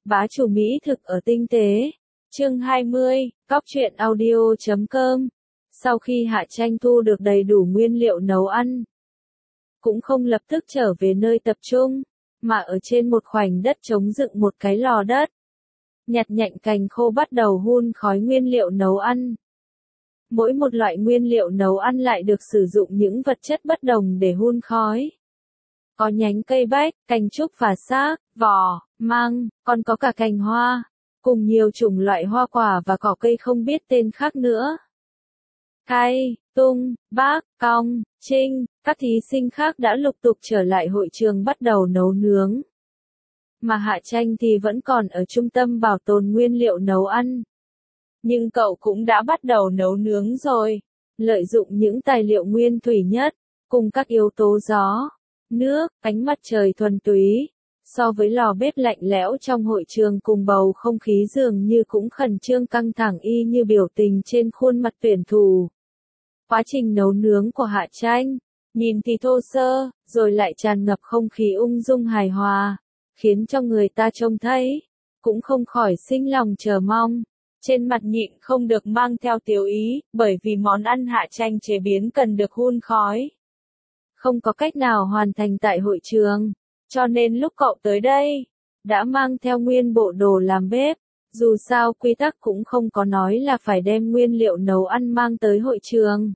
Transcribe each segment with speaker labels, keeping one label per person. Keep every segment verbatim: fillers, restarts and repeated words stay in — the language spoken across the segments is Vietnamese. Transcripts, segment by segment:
Speaker 1: Bá chủ mỹ thực ở tinh tế. Chương hai mươi, cóc truyện audio chấm com. Sau khi Hạ Tranh thu được đầy đủ nguyên liệu nấu ăn, cũng không lập tức trở về nơi tập trung, mà ở trên một khoảnh đất trống dựng một cái lò đất. Nhặt nhạnh cành khô bắt đầu hun khói nguyên liệu nấu ăn. Mỗi một loại nguyên liệu nấu ăn lại được sử dụng những vật chất bất đồng để hun khói. Có nhánh cây bách, cành trúc và xác, vỏ, măng, còn có cả cành hoa, cùng nhiều chủng loại hoa quả và cỏ cây không biết tên khác nữa. Cay, tung, bác, cong, trinh, các thí sinh khác đã lục tục trở lại hội trường bắt đầu nấu nướng. Mà Hạ Tranh thì vẫn còn ở trung tâm bảo tồn nguyên liệu nấu ăn. Nhưng cậu cũng đã bắt đầu nấu nướng rồi, lợi dụng những tài liệu nguyên thủy nhất, cùng các yếu tố gió, nước, ánh mặt trời thuần túy. So với lò bếp lạnh lẽo trong hội trường cùng bầu không khí dường như cũng khẩn trương căng thẳng y như biểu tình trên khuôn mặt tuyển thủ. Quá trình nấu nướng của Hạ Tranh, nhìn thì thô sơ, rồi lại tràn ngập không khí ung dung hài hòa, khiến cho người ta trông thấy, cũng không khỏi sinh lòng chờ mong. Trên mặt nhịn không được mang theo tiểu ý, bởi vì món ăn Hạ Tranh chế biến cần được hun khói. Không có cách nào hoàn thành tại hội trường, cho nên lúc cậu tới đây, đã mang theo nguyên bộ đồ làm bếp. Dù sao quy tắc cũng không có nói là phải đem nguyên liệu nấu ăn mang tới hội trường.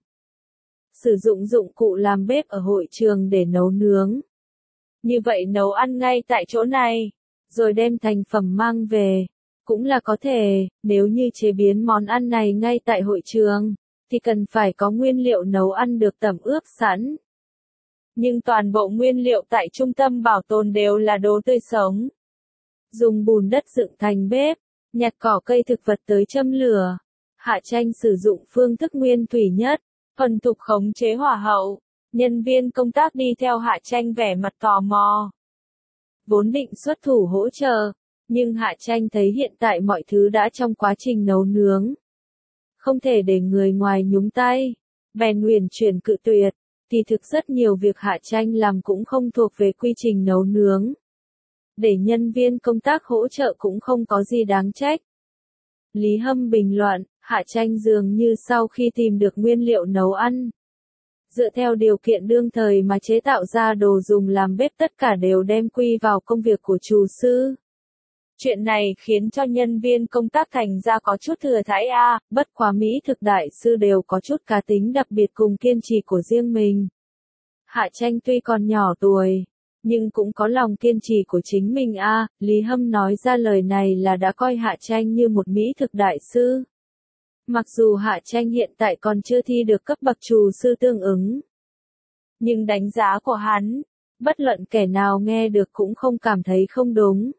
Speaker 1: Sử dụng dụng cụ làm bếp ở hội trường để nấu nướng. Như vậy nấu ăn ngay tại chỗ này, rồi đem thành phẩm mang về. Cũng là có thể, nếu như chế biến món ăn này ngay tại hội trường, thì cần phải có nguyên liệu nấu ăn được tẩm ướp sẵn. Nhưng toàn bộ nguyên liệu tại trung tâm bảo tồn đều là đồ tươi sống. Dùng bùn đất dựng thành bếp, nhặt cỏ cây thực vật tới châm lửa. Hạ Tranh sử dụng phương thức nguyên thủy nhất, thuần thục khống chế hỏa hậu. Nhân viên công tác đi theo Hạ Tranh vẻ mặt tò mò. Vốn định xuất thủ hỗ trợ, nhưng Hạ Tranh thấy hiện tại mọi thứ đã trong quá trình nấu nướng. Không thể để người ngoài nhúng tay, bèn uyển chuyển cự tuyệt. Thì thực rất nhiều việc Hạ Tranh làm cũng không thuộc về quy trình nấu nướng. Để nhân viên công tác hỗ trợ cũng không có gì đáng trách. Lý Hâm bình luận, Hạ Tranh dường như sau khi tìm được nguyên liệu nấu ăn, dựa theo điều kiện đương thời mà chế tạo ra đồ dùng làm bếp tất cả đều đem quy vào công việc của厨sư. Chuyện này khiến cho nhân viên công tác thành ra có chút thừa thãi a, bất quá mỹ thực đại sư đều có chút cá tính đặc biệt cùng kiên trì của riêng mình. Hạ Tranh tuy còn nhỏ tuổi, nhưng cũng có lòng kiên trì của chính mình a, Lý Hâm nói ra lời này là đã coi Hạ Tranh như một mỹ thực đại sư. Mặc dù Hạ Tranh hiện tại còn chưa thi được cấp bậc厨sư tương ứng, nhưng đánh giá của hắn, bất luận kẻ nào nghe được cũng không cảm thấy không đúng.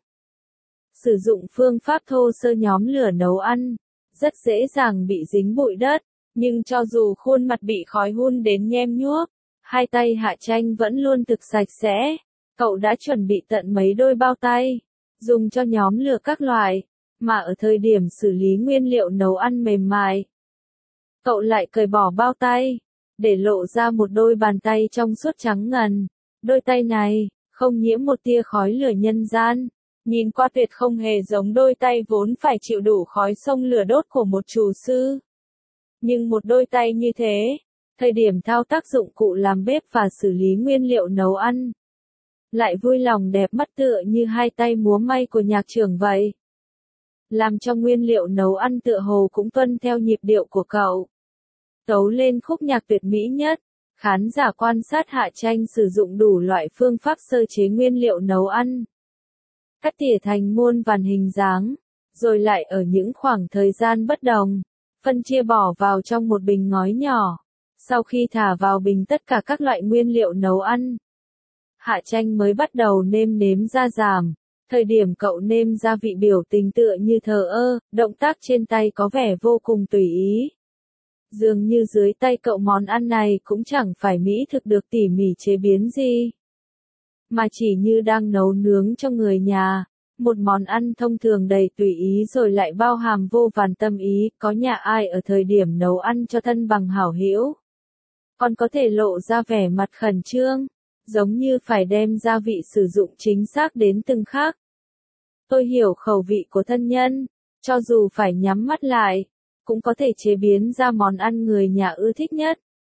Speaker 1: Sử dụng phương pháp thô sơ nhóm lửa nấu ăn, rất dễ dàng bị dính bụi đất, nhưng cho dù khuôn mặt bị khói hun đến nhem nhuốc, hai tay Hạ Tranh vẫn luôn thực sạch sẽ. Cậu đã chuẩn bị tận mấy đôi bao tay, dùng cho nhóm lửa các loại, mà ở thời điểm xử lý nguyên liệu nấu ăn mềm mại, cậu lại cởi bỏ bao tay, để lộ ra một đôi bàn tay trong suốt trắng ngần. Đôi tay này, không nhiễm một tia khói lửa nhân gian. Nhìn qua tuyệt không hề giống đôi tay vốn phải chịu đủ khói sông lửa đốt của một厨sư. Nhưng một đôi tay như thế, thời điểm thao tác dụng cụ làm bếp và xử lý nguyên liệu nấu ăn, lại vui lòng đẹp mắt tựa như hai tay múa may của nhạc trưởng vậy. Làm cho nguyên liệu nấu ăn tựa hồ cũng tuân theo nhịp điệu của cậu. Tấu lên khúc nhạc tuyệt mỹ nhất, khán giả quan sát Hạ Tranh sử dụng đủ loại phương pháp sơ chế nguyên liệu nấu ăn. Cắt tỉa thành muôn vàn hình dáng, rồi lại ở những khoảng thời gian bất đồng, phân chia bỏ vào trong một bình ngói nhỏ. Sau khi thả vào bình tất cả các loại nguyên liệu nấu ăn, Hạ Tranh mới bắt đầu nêm nếm gia giảm. Thời điểm cậu nêm gia vị biểu tình tựa như thờ ơ, động tác trên tay có vẻ vô cùng tùy ý. Dường như dưới tay cậu món ăn này cũng chẳng phải mỹ thực được tỉ mỉ chế biến gì, mà chỉ như đang nấu nướng cho người nhà. Một món ăn thông thường đầy tùy ý rồi lại bao hàm vô vàn tâm ý, có nhà ai ở thời điểm nấu ăn cho thân bằng hảo hữu còn có thể lộ ra vẻ mặt khẩn trương, giống như phải đem gia vị sử dụng chính xác đến từng khắc. Tôi hiểu khẩu vị của thân nhân, cho dù phải nhắm mắt lại, cũng có thể chế biến ra món ăn người nhà ưa thích nhất.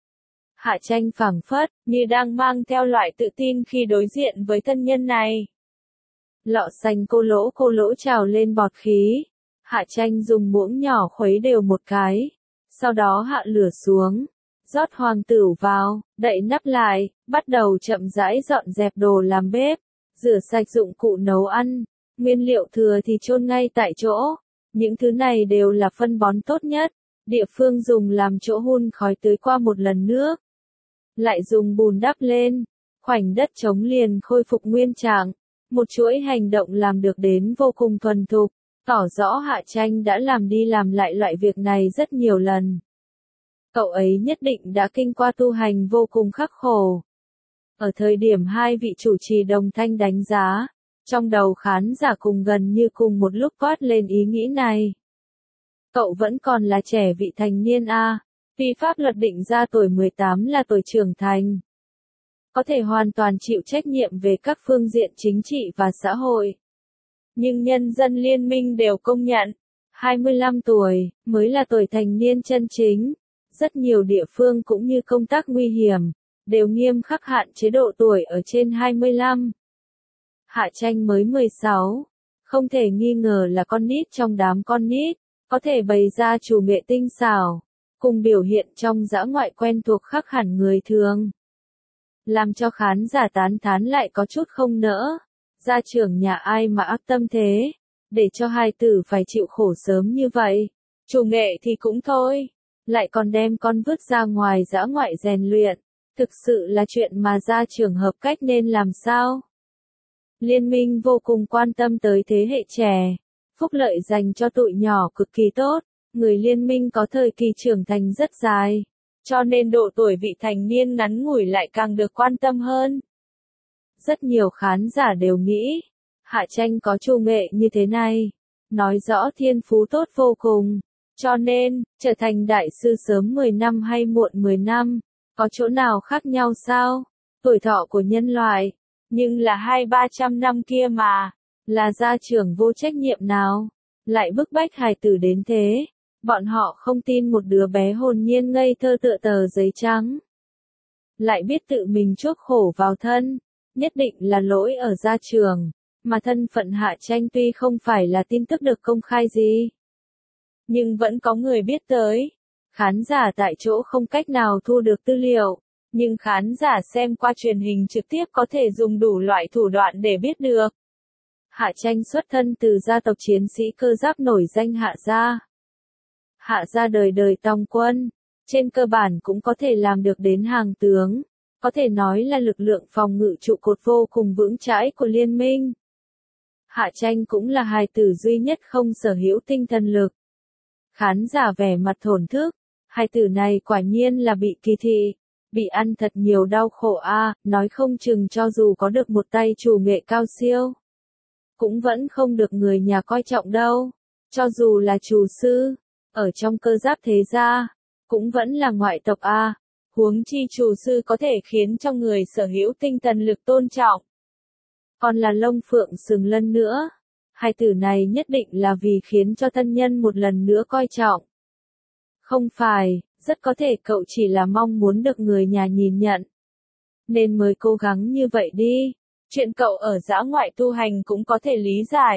Speaker 1: Hạ Tranh phảng phất, như đang mang theo loại tự tin khi đối diện với thân nhân này. Lọ xanh cô lỗ cô lỗ trào lên bọt khí. Hạ Tranh dùng muỗng nhỏ khuấy đều một cái. Sau đó hạ lửa xuống. Rót hoàng tửu vào, đậy nắp lại, bắt đầu chậm rãi dọn dẹp đồ làm bếp. Rửa sạch dụng cụ nấu ăn. Nguyên liệu thừa thì chôn ngay tại chỗ. Những thứ này đều là phân bón tốt nhất. Địa phương dùng làm chỗ hun khói tưới qua một lần nước. Lại dùng bùn đắp lên. Khoảnh đất trống liền khôi phục nguyên trạng. Một chuỗi hành động làm được đến vô cùng thuần thục, tỏ rõ Hạ Tranh đã làm đi làm lại loại việc này rất nhiều lần. Cậu ấy nhất định đã kinh qua tu hành vô cùng khắc khổ. Ở thời điểm hai vị chủ trì đồng thanh đánh giá, trong đầu khán giả cùng gần như cùng một lúc toát lên ý nghĩ này. Cậu vẫn còn là trẻ vị thành niên a, vì pháp luật định ra tuổi mười tám là tuổi trưởng thành. Có thể hoàn toàn chịu trách nhiệm về các phương diện chính trị và xã hội. Nhưng nhân dân liên minh đều công nhận, hai mươi lăm tuổi mới là tuổi thành niên chân chính. Rất nhiều địa phương cũng như công tác nguy hiểm, đều nghiêm khắc hạn chế độ tuổi ở trên hai mươi lăm. Hạ Tranh mới mười sáu, không thể nghi ngờ là con nít trong đám con nít, có thể bày ra chủ nghệ tinh xảo, cùng biểu hiện trong dã ngoại quen thuộc khác hẳn người thường. Làm cho khán giả tán thán lại có chút không nỡ. Gia trưởng nhà ai mà ác tâm thế, để cho hài tử phải chịu khổ sớm như vậy. Chủ nghệ thì cũng thôi, lại còn đem con vứt ra ngoài dã ngoại rèn luyện. Thực sự là chuyện mà gia trưởng hợp cách nên làm sao? Liên minh vô cùng quan tâm tới thế hệ trẻ. Phúc lợi dành cho tụi nhỏ cực kỳ tốt. Người liên minh có thời kỳ trưởng thành rất dài. Cho nên độ tuổi vị thành niên ngắn ngủi lại càng được quan tâm hơn. Rất nhiều khán giả đều nghĩ, Hạ Tranh có chủ nghệ như thế này, nói rõ thiên phú tốt vô cùng. Cho nên, trở thành đại sư sớm mười năm hay muộn mười năm, có chỗ nào khác nhau sao? Tuổi thọ của nhân loại, nhưng là hai ba trăm năm kia mà, là gia trưởng vô trách nhiệm nào, lại bức bách hài tử đến thế. Bọn họ không tin một đứa bé hồn nhiên ngây thơ tựa tờ giấy trắng. Lại biết tự mình chuốc khổ vào thân, nhất định là lỗi ở gia trưởng, mà thân phận Hạ Tranh tuy không phải là tin tức được công khai gì. Nhưng vẫn có người biết tới. Khán giả tại chỗ không cách nào thu được tư liệu, nhưng khán giả xem qua truyền hình trực tiếp có thể dùng đủ loại thủ đoạn để biết được. Hạ Tranh xuất thân từ gia tộc chiến sĩ cơ giáp nổi danh Hạ gia. Hạ gia đời đời tòng quân, trên cơ bản cũng có thể làm được đến hàng tướng, có thể nói là lực lượng phòng ngự trụ cột vô cùng vững chãi của liên minh. Hạ Tranh cũng là hài tử duy nhất không sở hữu tinh thần lực. Khán giả vẻ mặt thổn thức, hài tử này quả nhiên là bị kỳ thị, bị ăn thật nhiều đau khổ a, nói không chừng cho dù có được một tay chủ nghệ cao siêu, cũng vẫn không được người nhà coi trọng đâu, cho dù là chủ sư. Ở trong cơ giáp thế gia, cũng vẫn là ngoại tộc A, huống chi chủ sư có thể khiến cho người sở hữu tinh thần lực tôn trọng. Còn là lông phượng sừng lân nữa, hai tử này nhất định là vì khiến cho thân nhân một lần nữa coi trọng. Không phải, rất có thể cậu chỉ là mong muốn được người nhà nhìn nhận, nên mới cố gắng như vậy đi. Chuyện cậu ở dã ngoại tu hành cũng có thể lý giải.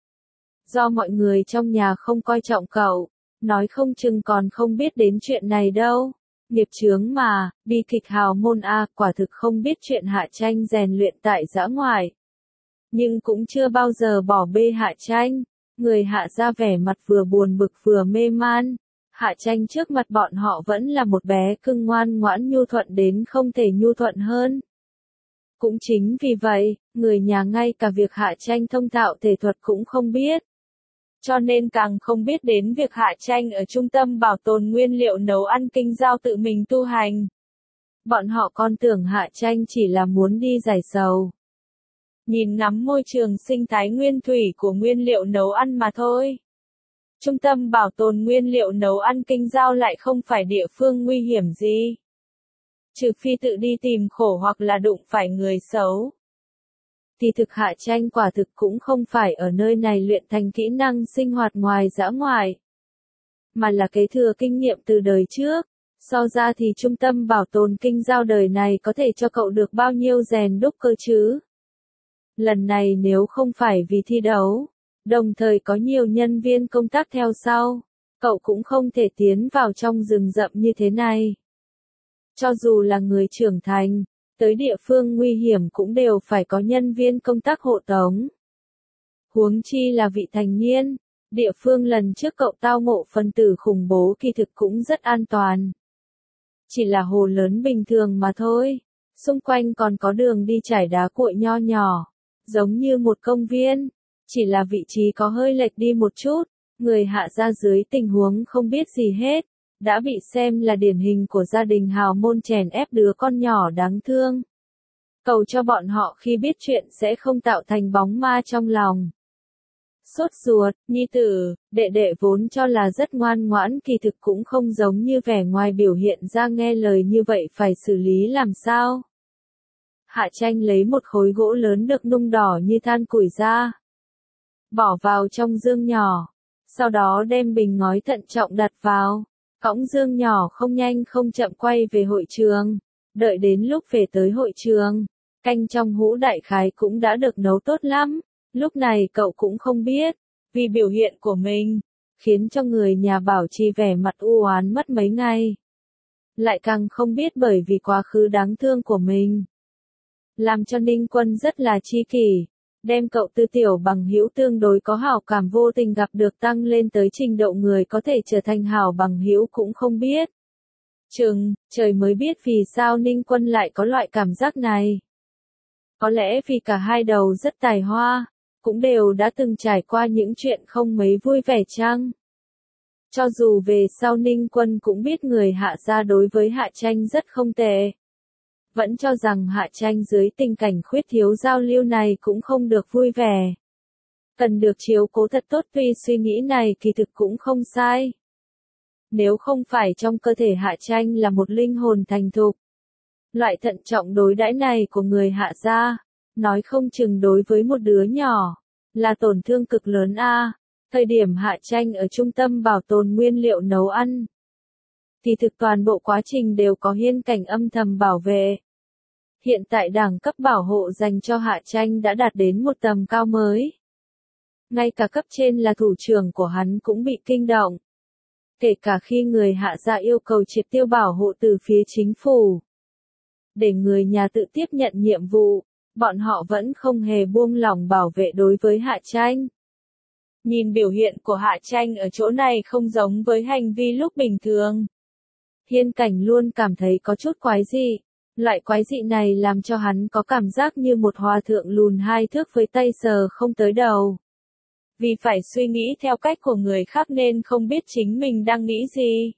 Speaker 1: Do mọi người trong nhà không coi trọng cậu, nói không chừng còn không biết đến chuyện này đâu. Nghiệp chướng mà, bi kịch hào môn A, quả thực không biết chuyện Hạ Tranh rèn luyện tại dã ngoại. Nhưng cũng chưa bao giờ bỏ bê Hạ Tranh. Người Hạ ra vẻ mặt vừa buồn bực vừa mê man. Hạ Tranh trước mặt bọn họ vẫn là một bé cưng ngoan ngoãn nhu thuận đến không thể nhu thuận hơn. Cũng chính vì vậy, người nhà ngay cả việc Hạ Tranh thông thạo thể thuật cũng không biết. Cho nên càng không biết đến việc Hạ Tranh ở trung tâm bảo tồn nguyên liệu nấu ăn Kinh Giao tự mình tu hành. Bọn họ còn tưởng Hạ Tranh chỉ là muốn đi giải sầu, nhìn ngắm môi trường sinh thái nguyên thủy của nguyên liệu nấu ăn mà thôi. Trung tâm bảo tồn nguyên liệu nấu ăn Kinh Giao lại không phải địa phương nguy hiểm gì. Trừ phi tự đi tìm khổ hoặc là đụng phải người xấu. thì thực Hạ Tranh quả thực cũng không phải ở nơi này luyện thành kỹ năng sinh hoạt ngoài dã ngoại, mà là kế thừa kinh nghiệm từ đời trước. So ra thì trung tâm bảo tồn kinh giao đời này có thể cho cậu được bao nhiêu rèn đúc cơ chứ? Lần này nếu không phải vì thi đấu, đồng thời có nhiều nhân viên công tác theo sau, cậu cũng không thể tiến vào trong rừng rậm như thế này. Cho dù là người trưởng thành, tới địa phương nguy hiểm cũng đều phải có nhân viên công tác hộ tống. Huống chi là vị thành niên, địa phương lần trước cậu tao ngộ phân tử khủng bố kỳ thực cũng rất an toàn. Chỉ là hồ lớn bình thường mà thôi, xung quanh còn có đường đi trải đá cuội nho nhỏ, giống như một công viên, chỉ là vị trí có hơi lệch đi một chút, người Hạ gia dưới tình huống không biết gì hết, đã bị xem là điển hình của gia đình hào môn chèn ép đứa con nhỏ đáng thương. Cầu cho bọn họ khi biết chuyện sẽ không tạo thành bóng ma trong lòng. Sốt ruột, nhi tử, đệ đệ vốn cho là rất ngoan ngoãn kỳ thực cũng không giống như vẻ ngoài biểu hiện ra nghe lời như vậy phải xử lý làm sao. Hạ Tranh lấy một khối gỗ lớn được nung đỏ như than củi ra, bỏ vào trong dương nhỏ, sau đó đem bình ngói thận trọng đặt vào, cõng dương nhỏ không nhanh không chậm quay về hội trường. Đợi đến lúc về tới hội trường, canh trong hũ đại khái cũng đã được nấu tốt lắm. Lúc này cậu cũng không biết, vì biểu hiện của mình, khiến cho người nhà bảo trì vẻ mặt u oán mất mấy ngày. Lại càng không biết bởi vì quá khứ đáng thương của mình, làm cho Ninh Quân rất là chi kỷ, đem cậu từ tiểu bằng hữu tương đối có hảo cảm vô tình gặp được tăng lên tới trình độ người có thể trở thành hảo bằng hữu cũng không biết. Chừng, trời mới biết vì sao Ninh Quân lại có loại cảm giác này. Có lẽ vì cả hai đầu rất tài hoa, cũng đều đã từng trải qua những chuyện không mấy vui vẻ chăng? Cho dù về sau Ninh Quân cũng biết người Hạ gia đối với Hạ Tranh rất không tệ, vẫn cho rằng Hạ Tranh dưới tình cảnh khuyết thiếu giao lưu này cũng không được vui vẻ. Cần được chiếu cố thật tốt, tuy suy nghĩ này kỳ thực cũng không sai. Nếu không phải trong cơ thể Hạ Tranh là một linh hồn thành thục, loại thận trọng đối đãi này của người Hạ gia, nói không chừng đối với một đứa nhỏ, là tổn thương cực lớn a. À. Thời điểm Hạ Tranh ở trung tâm bảo tồn nguyên liệu nấu ăn, thì thực toàn bộ quá trình đều có Hiên Cảnh âm thầm bảo vệ. Hiện tại đẳng cấp bảo hộ dành cho Hạ Tranh đã đạt đến một tầm cao mới. Ngay cả cấp trên là thủ trưởng của hắn cũng bị kinh động. Kể cả khi người Hạ gia yêu cầu triệt tiêu bảo hộ từ phía chính phủ, để người nhà tự tiếp nhận nhiệm vụ, bọn họ vẫn không hề buông lỏng bảo vệ đối với Hạ Tranh. Nhìn biểu hiện của Hạ Tranh ở chỗ này không giống với hành vi lúc bình thường. Hiên Cảnh luôn cảm thấy có chút quái dị. Loại quái dị này làm cho hắn có cảm giác như một hòa thượng lùn hai thước với tay sờ không tới đầu. Vì phải suy nghĩ theo cách của người khác nên không biết chính mình đang nghĩ gì.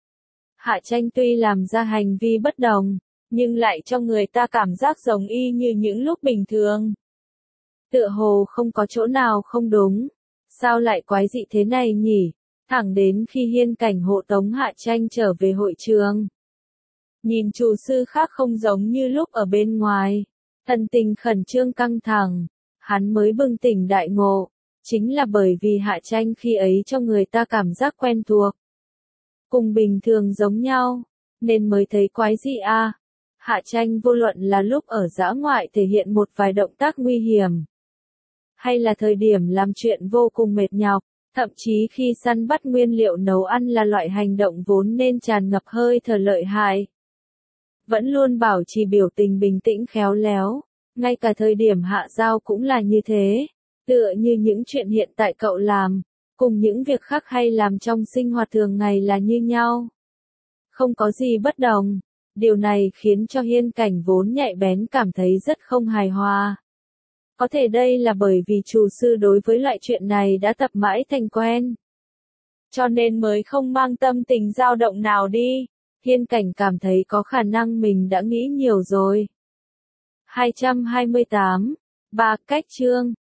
Speaker 1: Hạ Tranh tuy làm ra hành vi bất đồng, nhưng lại cho người ta cảm giác giống y như những lúc bình thường. Tựa hồ không có chỗ nào không đúng. Sao lại quái dị thế này nhỉ? Thẳng đến khi Hiên Cảnh hộ tống Hạ Tranh trở về hội trường. Nhìn chủ sư khác không giống như lúc ở bên ngoài. Thần tình khẩn trương căng thẳng. Hắn mới bừng tỉnh đại ngộ. Chính là bởi vì Hạ Tranh khi ấy cho người ta cảm giác quen thuộc. Cùng bình thường giống nhau. Nên mới thấy quái dị a. À. Hạ Tranh vô luận là lúc ở dã ngoại thể hiện một vài động tác nguy hiểm, hay là thời điểm làm chuyện vô cùng mệt nhọc, thậm chí khi săn bắt nguyên liệu nấu ăn là loại hành động vốn nên tràn ngập hơi thở lợi hại, vẫn luôn bảo trì biểu tình bình tĩnh khéo léo. Ngay cả thời điểm hạ giao cũng là như thế, tựa như những chuyện hiện tại cậu làm, cùng những việc khác hay làm trong sinh hoạt thường ngày là như nhau. Không có gì bất đồng. Điều này khiến cho Hiên Cảnh vốn nhạy bén cảm thấy rất không hài hòa. Có thể đây là bởi vì chủ sư đối với loại chuyện này đã tập mãi thành quen, cho nên mới không mang tâm tình dao động nào đi. Hiên Cảnh cảm thấy có khả năng mình đã nghĩ nhiều rồi. hai trăm hai mươi tám. Ba cách chương